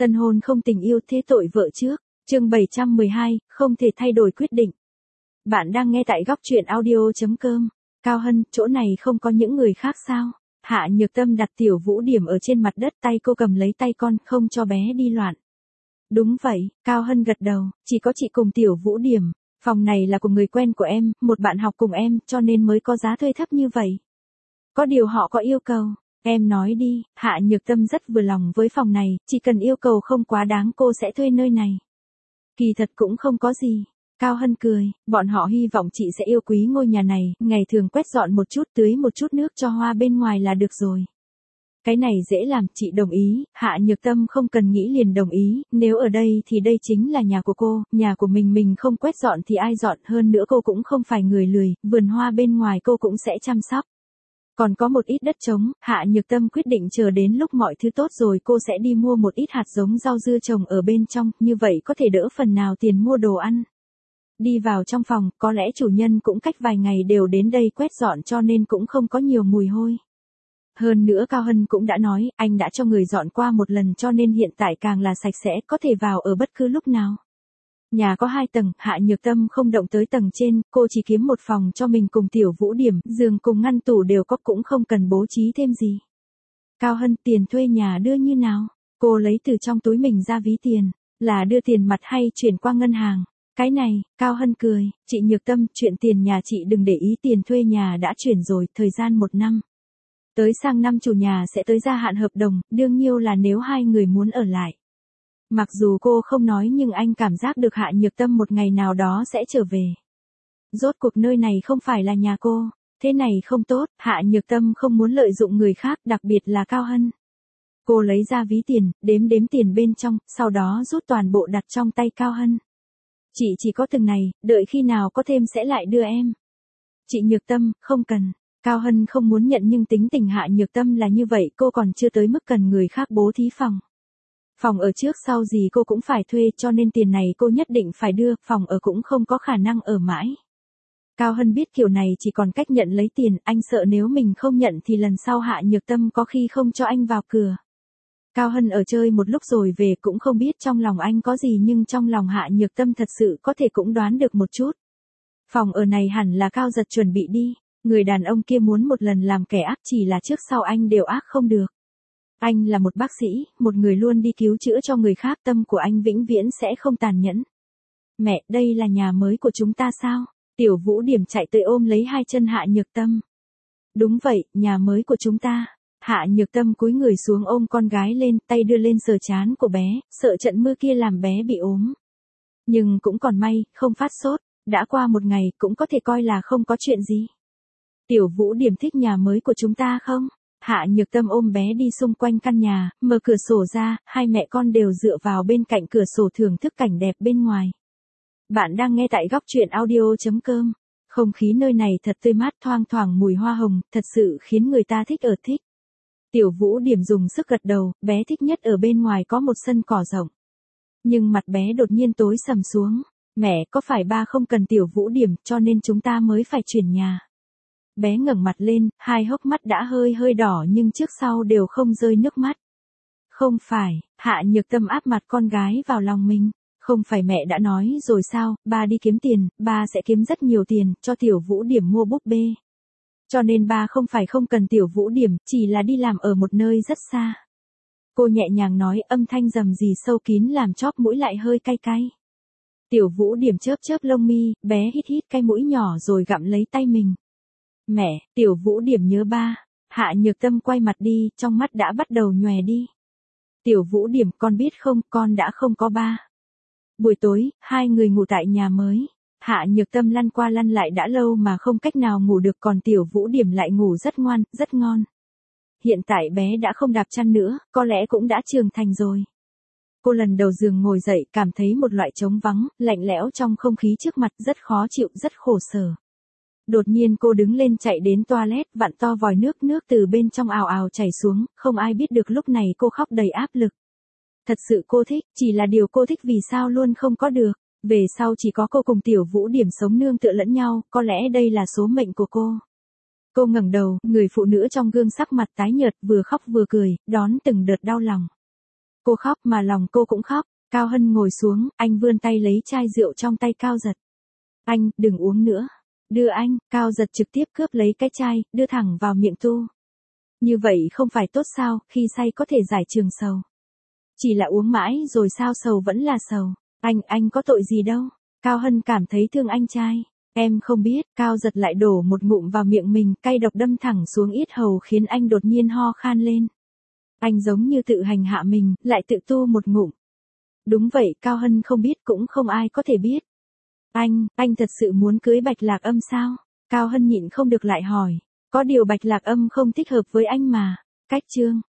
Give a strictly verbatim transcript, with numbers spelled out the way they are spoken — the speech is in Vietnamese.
Tân hôn không tình yêu thế tội vợ trước. Chương bảy trăm mười hai, không thể thay đổi quyết định. Bạn đang nghe tại góc truyện audio chấm com. Cao Hân, chỗ này không có những người khác sao? Hạ Nhược Tâm đặt Tiểu Vũ Điểm ở trên mặt đất, tay cô cầm lấy tay con, không cho bé đi loạn. Đúng vậy, Cao Hân gật đầu, chỉ có chị cùng Tiểu Vũ Điểm. Phòng này là của người quen của em, một bạn học cùng em, cho nên mới có giá thuê thấp như vậy. Có điều họ có yêu cầu. Em nói đi. Hạ Nhược Tâm rất vừa lòng với phòng này, chỉ cần yêu cầu không quá đáng cô sẽ thuê nơi này. Kỳ thật cũng không có gì. Cao Hân cười, bọn họ hy vọng chị sẽ yêu quý ngôi nhà này, ngày thường quét dọn một chút, tưới một chút nước cho hoa bên ngoài là được rồi. Cái này dễ làm, chị đồng ý. Hạ Nhược Tâm không cần nghĩ liền đồng ý, nếu ở đây thì đây chính là nhà của cô, nhà của mình mình không quét dọn thì ai dọn, hơn nữa cô cũng không phải người lười, vườn hoa bên ngoài cô cũng sẽ chăm sóc. Còn có một ít đất trống, Hạ Nhược Tâm quyết định chờ đến lúc mọi thứ tốt rồi cô sẽ đi mua một ít hạt giống rau dưa trồng ở bên trong, như vậy có thể đỡ phần nào tiền mua đồ ăn. Đi vào trong phòng, có lẽ chủ nhân cũng cách vài ngày đều đến đây quét dọn cho nên cũng không có nhiều mùi hôi. Hơn nữa Cao Hân cũng đã nói, anh đã cho người dọn qua một lần cho nên hiện tại càng là sạch sẽ, có thể vào ở bất cứ lúc nào. Nhà có hai tầng, Hạ Nhược Tâm không động tới tầng trên, cô chỉ kiếm một phòng cho mình cùng Tiểu Vũ Điểm, giường cùng ngăn tủ đều có cũng không cần bố trí thêm gì. Cao Hân, tiền thuê nhà đưa như nào? Cô lấy từ trong túi mình ra ví tiền, là đưa tiền mặt hay chuyển qua ngân hàng? Cái này, Cao Hân cười, chị Nhược Tâm, chuyện tiền nhà chị đừng để ý, tiền thuê nhà đã chuyển rồi, thời gian một năm. Tới sang năm chủ nhà sẽ tới gia hạn hợp đồng, đương nhiêu là nếu hai người muốn ở lại. Mặc dù cô không nói nhưng anh cảm giác được Hạ Nhược Tâm một ngày nào đó sẽ trở về. Rốt cuộc nơi này không phải là nhà cô, thế này không tốt, Hạ Nhược Tâm không muốn lợi dụng người khác, đặc biệt là Cao Hân. Cô lấy ra ví tiền, đếm đếm tiền bên trong, sau đó rút toàn bộ đặt trong tay Cao Hân. Chị chỉ có từng này, đợi khi nào có thêm sẽ lại đưa em. Chị Nhược Tâm, không cần. Cao Hân không muốn nhận nhưng tính tình Hạ Nhược Tâm là như vậy, cô còn chưa tới mức cần người khác bố thí phòng. Phòng ở trước sau gì cô cũng phải thuê cho nên tiền này cô nhất định phải đưa, phòng ở cũng không có khả năng ở mãi. Cao Hân biết kiểu này chỉ còn cách nhận lấy tiền, anh sợ nếu mình không nhận thì lần sau Hạ Nhược Tâm có khi không cho anh vào cửa. Cao Hân ở chơi một lúc rồi về cũng không biết trong lòng anh có gì nhưng trong lòng Hạ Nhược Tâm thật sự có thể cũng đoán được một chút. Phòng ở này hẳn là Cao Giật chuẩn bị đi, người đàn ông kia muốn một lần làm kẻ ác chỉ là trước sau anh đều ác không được. Anh là một bác sĩ, một người luôn đi cứu chữa cho người khác, tâm của anh vĩnh viễn sẽ không tàn nhẫn. Mẹ, đây là nhà mới của chúng ta sao? Tiểu Vũ Điểm chạy tới ôm lấy hai chân Hạ Nhược Tâm. Đúng vậy, nhà mới của chúng ta. Hạ Nhược Tâm cúi người xuống ôm con gái lên, tay đưa lên sờ trán của bé, sợ trận mưa kia làm bé bị ốm. Nhưng cũng còn may, không phát sốt, đã qua một ngày cũng có thể coi là không có chuyện gì. Tiểu Vũ Điểm thích nhà mới của chúng ta không? Hạ Nhược Tâm ôm bé đi xung quanh căn nhà, mở cửa sổ ra, hai mẹ con đều dựa vào bên cạnh cửa sổ thưởng thức cảnh đẹp bên ngoài. Bạn đang nghe tại góc truyện audio chấm com. Không khí nơi này thật tươi mát, thoang thoảng mùi hoa hồng, thật sự khiến người ta thích ở thích. Tiểu Vũ Điểm dùng sức gật đầu, bé thích nhất ở bên ngoài có một sân cỏ rộng. Nhưng mặt bé đột nhiên tối sầm xuống. Mẹ, có phải ba không cần Tiểu Vũ Điểm cho nên chúng ta mới phải chuyển nhà? Bé ngẩng mặt lên, hai hốc mắt đã hơi hơi đỏ nhưng trước sau đều không rơi nước mắt. Không phải, Hạ Nhược Tâm áp mặt con gái vào lòng mình. Không phải mẹ đã nói rồi sao, ba đi kiếm tiền, ba sẽ kiếm rất nhiều tiền, cho Tiểu Vũ Điểm mua búp bê. Cho nên ba không phải không cần Tiểu Vũ Điểm, chỉ là đi làm ở một nơi rất xa. Cô nhẹ nhàng nói, âm thanh rầm rì sâu kín làm chóp mũi lại hơi cay cay. Tiểu Vũ Điểm chớp chớp lông mi, bé hít hít cái mũi nhỏ rồi gặm lấy tay mình. Mẹ, Tiểu Vũ Điểm nhớ ba. Hạ Nhược Tâm quay mặt đi, trong mắt đã bắt đầu nhòe đi. Tiểu Vũ Điểm, con biết không, con đã không có ba. Buổi tối, hai người ngủ tại nhà mới. Hạ Nhược Tâm lăn qua lăn lại đã lâu mà không cách nào ngủ được, còn Tiểu Vũ Điểm lại ngủ rất ngoan, rất ngon. Hiện tại bé đã không đạp chăn nữa, có lẽ cũng đã trưởng thành rồi. Cô lần đầu giường ngồi dậy, cảm thấy một loại trống vắng, lạnh lẽo trong không khí trước mặt, rất khó chịu, rất khổ sở. Đột nhiên cô đứng lên chạy đến toilet, vặn to vòi nước, nước từ bên trong ào ào chảy xuống, không ai biết được lúc này cô khóc đầy áp lực. Thật sự cô thích, chỉ là điều cô thích vì sao luôn không có được. Về sau chỉ có cô cùng Tiểu Vũ Điểm sống nương tựa lẫn nhau, có lẽ đây là số mệnh của cô. Cô ngẩng đầu, người phụ nữ trong gương sắc mặt tái nhợt, vừa khóc vừa cười, đón từng đợt đau lòng. Cô khóc mà lòng cô cũng khóc. Cao Hân ngồi xuống, anh vươn tay lấy chai rượu trong tay Cao Giật. Anh, đừng uống nữa. Đưa anh, Cao Giật trực tiếp cướp lấy cái chai, đưa thẳng vào miệng tu. Như vậy không phải tốt sao, khi say có thể giải trường sầu. Chỉ là uống mãi rồi sao sầu vẫn là sầu. Anh, anh có tội gì đâu. Cao Hân cảm thấy thương anh trai. Em không biết, Cao Giật lại đổ một ngụm vào miệng mình, cay độc đâm thẳng xuống yết hầu khiến anh đột nhiên ho khan lên. Anh giống như tự hành hạ mình, lại tự tu một ngụm. Đúng vậy, Cao Hân không biết cũng không ai có thể biết. Anh, anh thật sự muốn cưới Bạch Lạc Âm sao? Cao Hân nhịn không được lại hỏi. Có điều Bạch Lạc Âm không thích hợp với anh mà. Cách chương.